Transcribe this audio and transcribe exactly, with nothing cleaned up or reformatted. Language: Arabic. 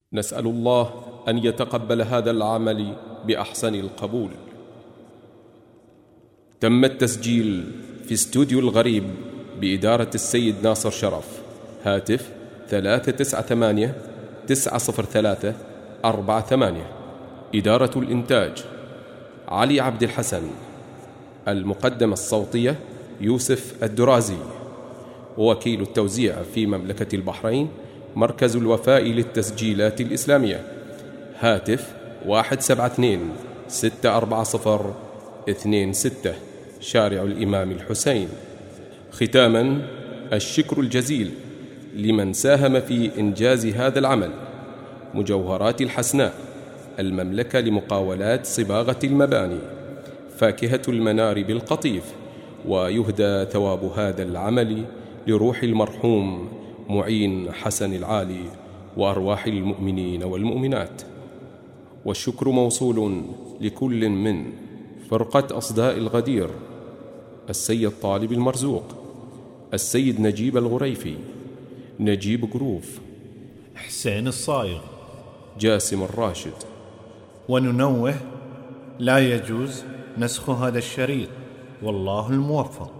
نسأل الله أن يتقبل هذا العمل بأحسن القبول. تم التسجيل في استوديو الغريب بإدارة السيد ناصر شرف. هاتف ثلاثة تسعة ثمانية تسعة صفر ثلاثة أربعة ثمانية. إدارة الإنتاج علي عبد الحسن. المقدمة الصوتية يوسف الدرازي. وكيل التوزيع في مملكة البحرين مركز الوفاء للتسجيلات الإسلامية. هاتف واحد سبعة اثنين ستة أربعة صفر اثنين ستة، شارع الإمام الحسين. ختاما، الشكر الجزيل لمن ساهم في إنجاز هذا العمل: مجوهرات الحسناء، المملكة لمقاولات صباغة المباني، فاكهة المنار بالقطيف. ويهدى ثواب هذا العمل لروح المرحوم معين حسن العالي وأرواح المؤمنين والمؤمنات. والشكر موصول لكل من فرقة أصداء الغدير: السيد طالب المرزوق، السيد نجيب الغريفي، نجيب قروف، حسين الصايغ، جاسم الراشد. وننوه: لا يجوز نسخ هذا الشريط، والله الموفق.